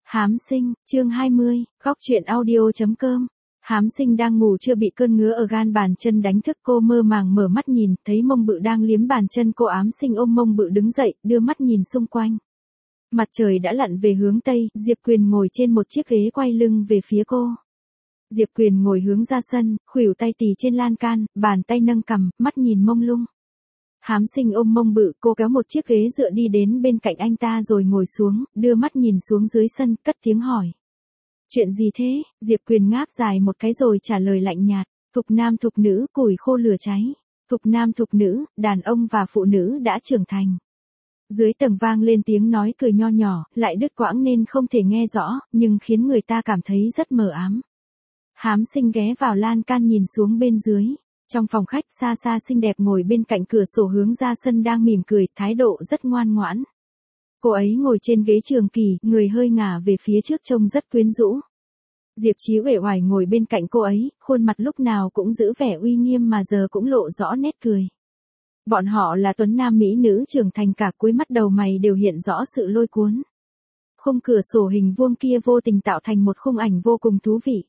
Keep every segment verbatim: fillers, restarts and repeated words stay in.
Hám sinh, chương hai mươi, góc truyện audio.com. Hám sinh đang ngủ chưa bị cơn ngứa ở gan bàn chân đánh thức, cô mơ màng mở mắt nhìn, thấy mông bự đang liếm bàn chân cô. Ám sinh ôm mông bự đứng dậy, đưa mắt nhìn xung quanh. Mặt trời đã lặn về hướng tây, Diệp Quyền ngồi trên một chiếc ghế quay lưng về phía cô. Diệp Quyền ngồi hướng ra sân, khuỷu tay tì trên lan can, bàn tay nâng cằm, mắt nhìn mông lung. Hám sinh ôm mông bự, cô kéo một chiếc ghế dựa đi đến bên cạnh anh ta rồi ngồi xuống, đưa mắt nhìn xuống dưới sân, cất tiếng hỏi. Chuyện gì thế? Diệp Quyền ngáp dài một cái rồi trả lời lạnh nhạt. Thục nam thục nữ, củi khô lửa cháy. Thục nam thục nữ, đàn ông và phụ nữ đã trưởng thành. Dưới tầng vang lên tiếng nói cười nho nhỏ, lại đứt quãng nên không thể nghe rõ, nhưng khiến người ta cảm thấy rất mờ ám. Hám sinh ghé vào lan can nhìn xuống bên dưới. Trong phòng khách, Sa Sa xinh đẹp ngồi bên cạnh cửa sổ hướng ra sân đang mỉm cười, thái độ rất ngoan ngoãn. Cô ấy ngồi trên ghế trường kỳ, người hơi ngả về phía trước trông rất quyến rũ. Diệp Chí uể oải ngồi bên cạnh cô ấy, khuôn mặt lúc nào cũng giữ vẻ uy nghiêm mà giờ cũng lộ rõ nét cười. Bọn họ là tuấn nam mỹ nữ trưởng thành, cả cuối mắt đầu mày đều hiện rõ sự lôi cuốn. Khung cửa sổ hình vuông kia vô tình tạo thành một khung ảnh vô cùng thú vị.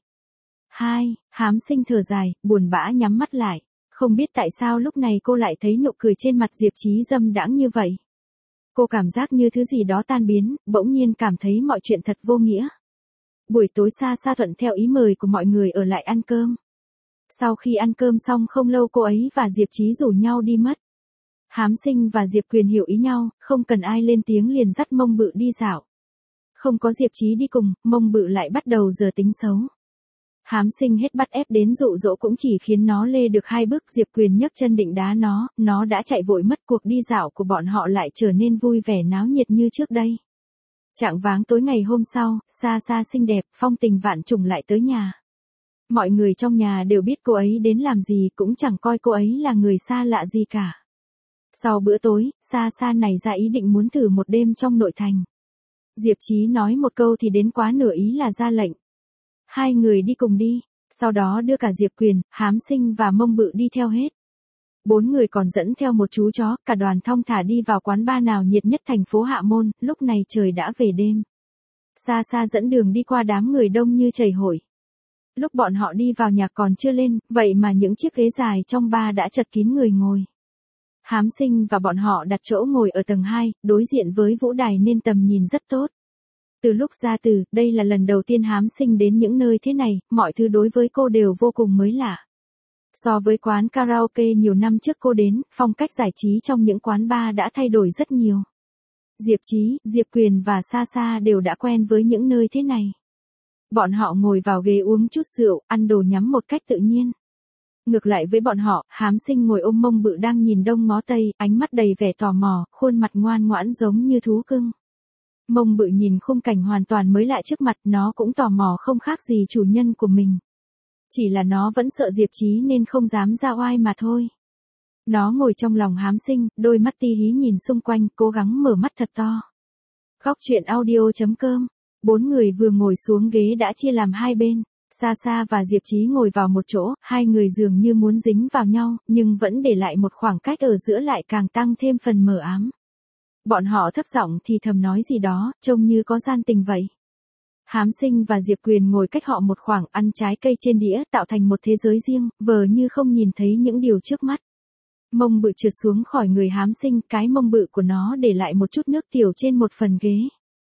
Hai, Hám sinh thở dài, buồn bã nhắm mắt lại. Không biết tại sao lúc này cô lại thấy nụ cười trên mặt Diệp Chí dâm đãng như vậy. Cô cảm giác như thứ gì đó tan biến, bỗng nhiên cảm thấy mọi chuyện thật vô nghĩa. Buổi tối Sa Sa thuận theo ý mời của mọi người ở lại ăn cơm. Sau khi ăn cơm xong không lâu cô ấy và Diệp Chí rủ nhau đi mất. Hám sinh và Diệp Quyền hiểu ý nhau, không cần ai lên tiếng liền dắt mông bự đi dạo. Không có Diệp Chí đi cùng, mông bự lại bắt đầu giờ tính xấu. Hám sinh hết bắt ép đến dụ dỗ cũng chỉ khiến nó lê được hai bước. Diệp Quyền nhấc chân định đá nó, nó đã chạy vội mất. Cuộc đi dạo của bọn họ lại trở nên vui vẻ náo nhiệt như trước đây. Chạng váng tối ngày hôm sau, Sa Sa xinh đẹp, phong tình vạn trùng lại tới nhà. Mọi người trong nhà đều biết cô ấy đến làm gì, cũng chẳng coi cô ấy là người xa lạ gì cả. Sau bữa tối, Sa Sa nảy ra ý định muốn thử một đêm trong nội thành. Diệp Chí nói một câu thì đến quá nửa ý là ra lệnh. Hai người đi cùng đi, sau đó đưa cả Diệp Quyền, Hám sinh và mông bự đi theo hết. Bốn người còn dẫn theo một chú chó, cả đoàn thong thả đi vào quán bar nào nhiệt nhất thành phố Hạ Môn. Lúc này trời đã về đêm. Sa Sa dẫn đường đi qua đám người đông như chảy hội. Lúc bọn họ đi vào nhà còn chưa lên, vậy mà những chiếc ghế dài trong bar đã chật kín người ngồi. Hám sinh và bọn họ đặt chỗ ngồi ở tầng hai, đối diện với vũ đài nên tầm nhìn rất tốt. Từ lúc ra từ, đây là lần đầu tiên Hám sinh đến những nơi thế này, mọi thứ đối với cô đều vô cùng mới lạ. So với quán karaoke nhiều năm trước cô đến, phong cách giải trí trong những quán bar đã thay đổi rất nhiều. Diệp Chí, Diệp Quyền và Sa Sa đều đã quen với những nơi thế này. Bọn họ ngồi vào ghế uống chút rượu, ăn đồ nhắm một cách tự nhiên. Ngược lại với bọn họ, Hám sinh ngồi ôm mông bự đang nhìn đông ngó tây, ánh mắt đầy vẻ tò mò, khuôn mặt ngoan ngoãn giống như thú cưng. Mông bự nhìn khung cảnh hoàn toàn mới lạ trước mặt, nó cũng tò mò không khác gì chủ nhân của mình. Chỉ là nó vẫn sợ Diệp Chí nên không dám ra oai mà thôi. Nó ngồi trong lòng Hám sinh, đôi mắt ti hí nhìn xung quanh, cố gắng mở mắt thật to. Góc truyện audio.com. Bốn người vừa ngồi xuống ghế đã chia làm hai bên. Sa Sa và Diệp Chí ngồi vào một chỗ, hai người dường như muốn dính vào nhau, nhưng vẫn để lại một khoảng cách ở giữa lại càng tăng thêm phần mờ ám. Bọn họ thấp giọng thì thầm nói gì đó, trông như có gian tình vậy. Hám sinh và Diệp Quyền ngồi cách họ một khoảng, ăn trái cây trên đĩa, tạo thành một thế giới riêng, vờ như không nhìn thấy những điều trước mắt. Mông bự trượt xuống khỏi người Hám sinh, cái mông bự của nó để lại một chút nước tiểu trên một phần ghế.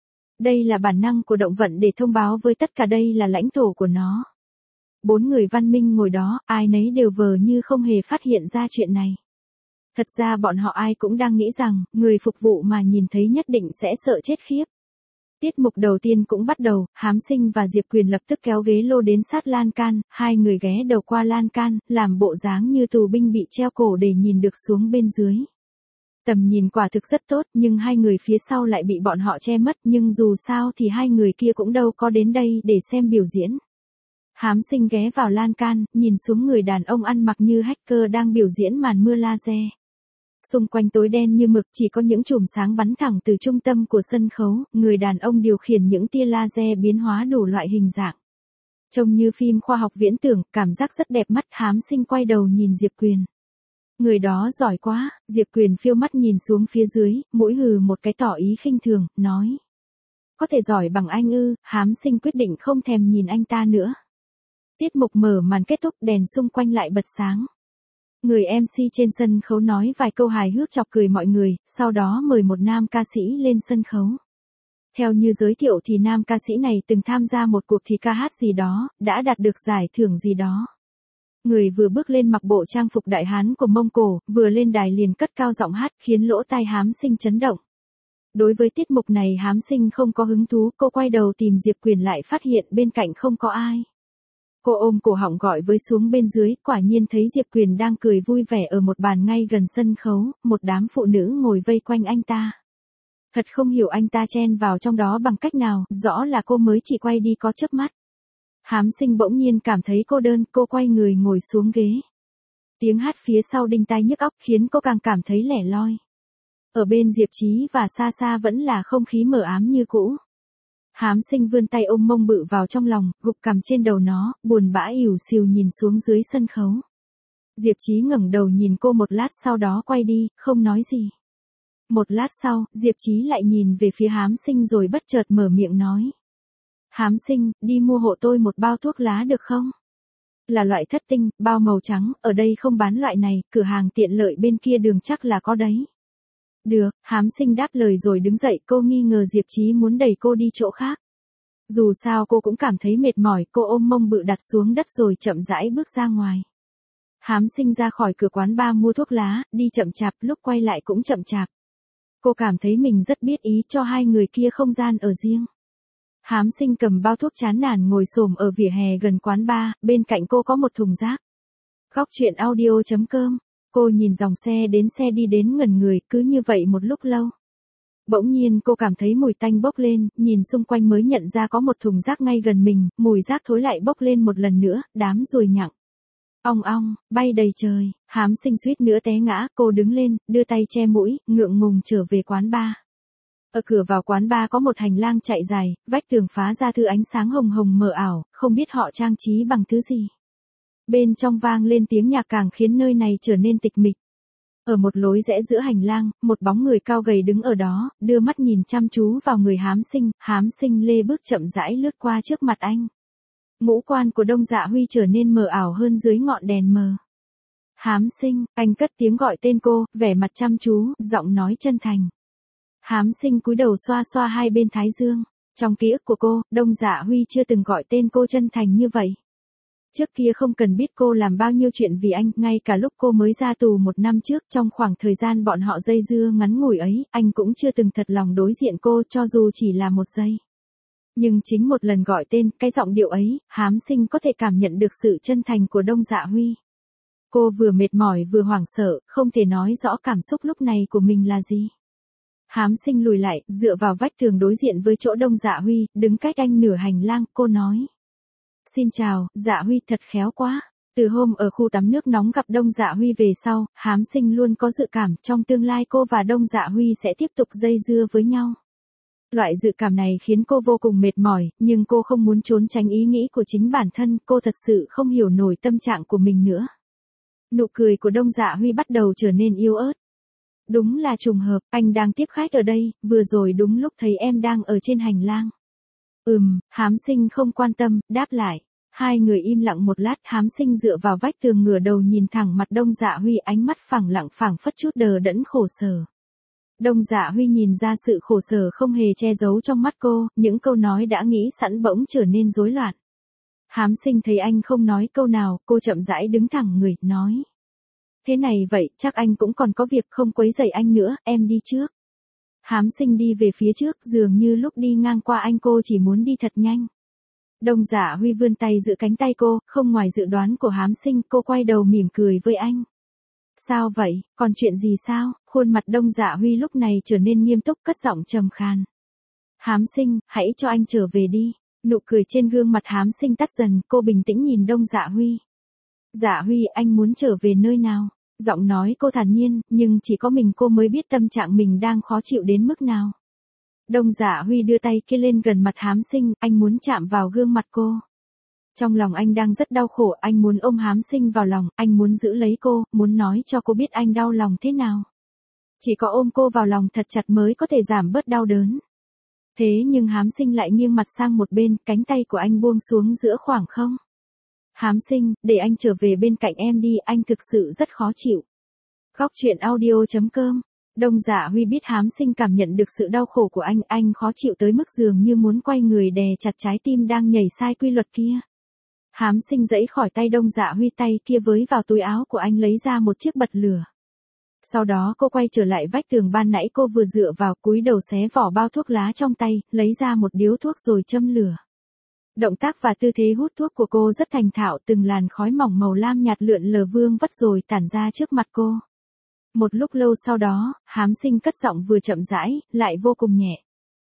Đây là bản năng của động vật để thông báo với tất cả đây là lãnh thổ của nó. Bốn người văn minh ngồi đó, ai nấy đều vờ như không hề phát hiện ra chuyện này. Thật ra bọn họ ai cũng đang nghĩ rằng, người phục vụ mà nhìn thấy nhất định sẽ sợ chết khiếp. Tiết mục đầu tiên cũng bắt đầu, Hám sinh và Diệp Quyền lập tức kéo ghế lô đến sát lan can, hai người ghé đầu qua lan can, làm bộ dáng như tù binh bị treo cổ để nhìn được xuống bên dưới. Tầm nhìn quả thực rất tốt, nhưng hai người phía sau lại bị bọn họ che mất, nhưng dù sao thì hai người kia cũng đâu có đến đây để xem biểu diễn. Hám sinh ghé vào lan can, nhìn xuống người đàn ông ăn mặc như hacker đang biểu diễn màn mưa laser. Xung quanh tối đen như mực, chỉ có những chùm sáng bắn thẳng từ trung tâm của sân khấu, người đàn ông điều khiển những tia laser biến hóa đủ loại hình dạng. Trông như phim khoa học viễn tưởng, cảm giác rất đẹp mắt. Hám sinh quay đầu nhìn Diệp Quyền. Người đó giỏi quá. Diệp Quyền phiêu mắt nhìn xuống phía dưới, mũi hừ một cái tỏ ý khinh thường, nói. có thể giỏi bằng anh ư? Hám Sinh quyết định không thèm nhìn anh ta nữa. Tiết mục mở màn kết thúc, đèn xung quanh lại bật sáng. Người em xê trên sân khấu nói vài câu hài hước chọc cười mọi người, sau đó mời một nam ca sĩ lên sân khấu. Theo như giới thiệu thì nam ca sĩ này từng tham gia một cuộc thi ca hát gì đó, đã đạt được giải thưởng gì đó. Người vừa bước lên mặc bộ trang phục đại hán của Mông Cổ, vừa lên đài liền cất cao giọng hát khiến lỗ tai Hám Sinh chấn động. Đối với tiết mục này Hám Sinh không có hứng thú, cô quay đầu tìm Diệp Quyền lại phát hiện bên cạnh không có ai. Cô ôm cổ họng gọi với xuống bên dưới, quả nhiên thấy Diệp Quyền đang cười vui vẻ ở một bàn ngay gần sân khấu, một đám phụ nữ ngồi vây quanh anh ta. Thật không hiểu anh ta chen vào trong đó bằng cách nào, rõ là cô mới chỉ quay đi có chớp mắt. Hám Sinh bỗng nhiên cảm thấy cô đơn, cô quay người ngồi xuống ghế. Tiếng hát phía sau đinh tai nhức óc khiến cô càng cảm thấy lẻ loi. Ở bên Diệp Chí và xa xa vẫn là không khí mờ ám như cũ. Hám Sinh vươn tay ôm mông bự vào trong lòng, gục cằm trên đầu nó, buồn bã ỉu xìu nhìn xuống dưới sân khấu. Diệp Chí ngẩng đầu nhìn cô một lát sau đó quay đi, không nói gì. Một lát sau, Diệp Chí lại nhìn về phía Hám Sinh rồi bất chợt mở miệng nói. Hám Sinh, đi mua hộ tôi một bao thuốc lá được không? Là loại thất tinh, bao màu trắng, ở đây không bán loại này, cửa hàng tiện lợi bên kia đường chắc là có đấy. Được, Hám Sinh đáp lời rồi đứng dậy, cô nghi ngờ Diệp Chí muốn đẩy cô đi chỗ khác. Dù sao cô cũng cảm thấy mệt mỏi, cô ôm mông bự đặt xuống đất rồi chậm rãi bước ra ngoài. Hám Sinh ra khỏi cửa quán bar mua thuốc lá, đi chậm chạp, lúc quay lại cũng chậm chạp. Cô cảm thấy mình rất biết ý cho hai người kia không gian ở riêng. Hám Sinh cầm bao thuốc chán nản ngồi xổm ở vỉa hè gần quán bar, bên cạnh cô có một thùng rác. Góc truyện audio chấm com. Cô nhìn dòng xe đến xe đi đến ngẩn người, cứ như vậy một lúc lâu. Bỗng nhiên cô cảm thấy mùi tanh bốc lên, nhìn xung quanh mới nhận ra có một thùng rác ngay gần mình, mùi rác thối lại bốc lên một lần nữa, đám ruồi nhặng. Ong ong, bay đầy trời, Hám Sinh suýt nữa té ngã, cô đứng lên, đưa tay che mũi, ngượng ngùng trở về quán bar. Ở cửa vào quán bar có một hành lang chạy dài, vách tường phá ra thứ ánh sáng hồng hồng mờ ảo, không biết họ trang trí bằng thứ gì. Bên trong vang lên tiếng nhạc càng khiến nơi này trở nên tịch mịch. Ở một lối rẽ giữa hành lang, một bóng người cao gầy đứng ở đó, đưa mắt nhìn chăm chú vào người Hám Sinh, Hám Sinh lê bước chậm rãi lướt qua trước mặt anh. Ngũ quan của Đông Dạ Huy trở nên mờ ảo hơn dưới ngọn đèn mờ. Hám Sinh, anh cất tiếng gọi tên cô, vẻ mặt chăm chú, giọng nói chân thành. Hám Sinh cúi đầu xoa xoa hai bên thái dương. Trong ký ức của cô, Đông Dạ Huy chưa từng gọi tên cô chân thành như vậy. Trước kia không cần biết cô làm bao nhiêu chuyện vì anh, ngay cả lúc cô mới ra tù một năm trước, trong khoảng thời gian bọn họ dây dưa ngắn ngủi ấy, anh cũng chưa từng thật lòng đối diện cô cho dù chỉ là một giây. Nhưng chính một lần gọi tên, cái giọng điệu ấy, Hám Sinh có thể cảm nhận được sự chân thành của Đông Dạ Huy. Cô vừa mệt mỏi vừa hoảng sợ, không thể nói rõ cảm xúc lúc này của mình là gì. Hám Sinh lùi lại, dựa vào vách tường đối diện với chỗ Đông Dạ Huy, đứng cách anh nửa hành lang, cô nói. Xin chào, Dạ Huy, thật khéo quá. Từ hôm ở khu tắm nước nóng gặp Đông Dạ Huy về sau, Hám Sinh luôn có dự cảm trong tương lai cô và Đông Dạ Huy sẽ tiếp tục dây dưa với nhau. Loại dự cảm này khiến cô vô cùng mệt mỏi, nhưng cô không muốn trốn tránh ý nghĩ của chính bản thân, cô thật sự không hiểu nổi tâm trạng của mình nữa. Nụ cười của Đông Dạ Huy bắt đầu trở nên yếu ớt. Đúng là trùng hợp, anh đang tiếp khách ở đây, vừa rồi đúng lúc thấy em đang ở trên hành lang. Ừm, Hám Sinh không quan tâm, đáp lại. Hai người im lặng một lát, Hám Sinh dựa vào vách tường ngửa đầu nhìn thẳng mặt Đông Dạ Huy, ánh mắt phẳng lặng phảng phất chút đờ đẫn khổ sở. Đông Dạ Huy nhìn ra sự khổ sở không hề che giấu trong mắt cô, những câu nói đã nghĩ sẵn bỗng trở nên rối loạn. Hám Sinh thấy anh không nói câu nào, cô chậm rãi đứng thẳng người, nói. Thế này vậy, chắc anh cũng còn có việc, không quấy rầy anh nữa, em đi trước. Hám Sinh đi về phía trước, dường như lúc đi ngang qua anh cô chỉ muốn đi thật nhanh. Đông Dạ Huy vươn tay giữ cánh tay cô, không ngoài dự đoán của Hám Sinh, cô quay đầu mỉm cười với anh. Sao vậy, còn chuyện gì sao? Khuôn mặt Đông Dạ Huy lúc này trở nên nghiêm túc, cất giọng trầm khàn. Hám Sinh, hãy cho anh trở về đi. Nụ cười trên gương mặt Hám Sinh tắt dần, cô bình tĩnh nhìn Đông Dạ Huy. Dạ Huy, anh muốn trở về nơi nào? Giọng nói cô thản nhiên, nhưng chỉ có mình cô mới biết tâm trạng mình đang khó chịu đến mức nào. Đông Dạ Huy đưa tay kia lên gần mặt Hám Sinh, anh muốn chạm vào gương mặt cô. Trong lòng anh đang rất đau khổ, anh muốn ôm Hám Sinh vào lòng, anh muốn giữ lấy cô, muốn nói cho cô biết anh đau lòng thế nào. Chỉ có ôm cô vào lòng thật chặt mới có thể giảm bớt đau đớn. Thế nhưng Hám Sinh lại nghiêng mặt sang một bên, cánh tay của anh buông xuống giữa khoảng không. Hám Sinh, để anh trở về bên cạnh em đi, anh thực sự rất khó chịu. Góc truyện audio chấm com. Đông Dạ Huy biết Hám Sinh cảm nhận được sự đau khổ của anh, anh khó chịu tới mức dường như muốn quay người đè chặt trái tim đang nhảy sai quy luật kia. Hám Sinh giãy khỏi tay Đông Dạ Huy, tay kia với vào túi áo của anh lấy ra một chiếc bật lửa. Sau đó cô quay trở lại vách tường ban nãy cô vừa dựa vào, cúi đầu xé vỏ bao thuốc lá trong tay, lấy ra một điếu thuốc rồi châm lửa. Động tác và tư thế hút thuốc của cô rất thành thạo, từng làn khói mỏng màu lam nhạt lượn lờ vương vất rồi tản ra trước mặt cô. Một lúc lâu sau đó, Hám Sinh cất giọng vừa chậm rãi, lại vô cùng nhẹ.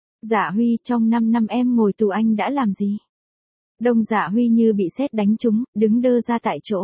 Dạ Huy, trong năm năm em ngồi tù anh đã làm gì? Đông Dạ Huy như bị sét đánh trúng, đứng đơ ra tại chỗ.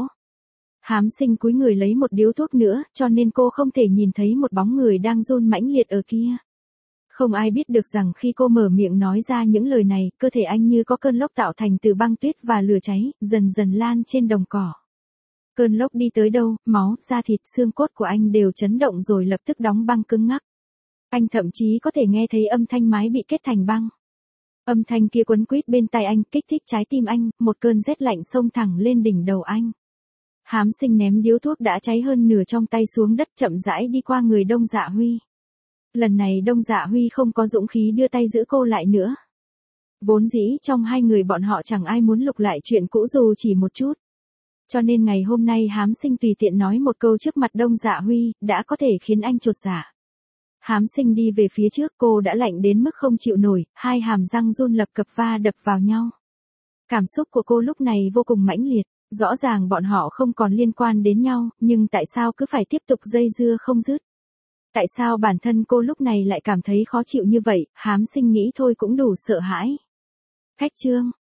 Hám Sinh cúi người lấy một điếu thuốc nữa, cho nên cô không thể nhìn thấy một bóng người đang run mãnh liệt ở kia. Không ai biết được rằng khi cô mở miệng nói ra những lời này, cơ thể anh như có cơn lốc tạo thành từ băng tuyết và lửa cháy, dần dần lan trên đồng cỏ. Cơn lốc đi tới đâu, máu, da thịt, xương cốt của anh đều chấn động rồi lập tức đóng băng cứng ngắc. Anh thậm chí có thể nghe thấy âm thanh mái bị kết thành băng. Âm thanh kia quấn quýt bên tai anh, kích thích trái tim anh, một cơn rét lạnh xông thẳng lên đỉnh đầu anh. Hám Sinh ném điếu thuốc đã cháy hơn nửa trong tay xuống đất, chậm rãi đi qua người Đông Dạ Huy. Lần này Đông Dạ Huy không có dũng khí đưa tay giữ cô lại nữa. Vốn dĩ trong hai người bọn họ chẳng ai muốn lục lại chuyện cũ dù chỉ một chút. Cho nên ngày hôm nay Hám Sinh tùy tiện nói một câu trước mặt Đông Dạ Huy, đã có thể khiến anh chột dạ. Hám Sinh đi về phía trước, cô đã lạnh đến mức không chịu nổi, hai hàm răng run lập cập va đập vào nhau. Cảm xúc của cô lúc này vô cùng mãnh liệt, rõ ràng bọn họ không còn liên quan đến nhau, nhưng tại sao cứ phải tiếp tục dây dưa không dứt? Tại sao bản thân cô lúc này lại cảm thấy khó chịu như vậy? Hám Sinh nghĩ thôi cũng đủ sợ hãi. Khách chương.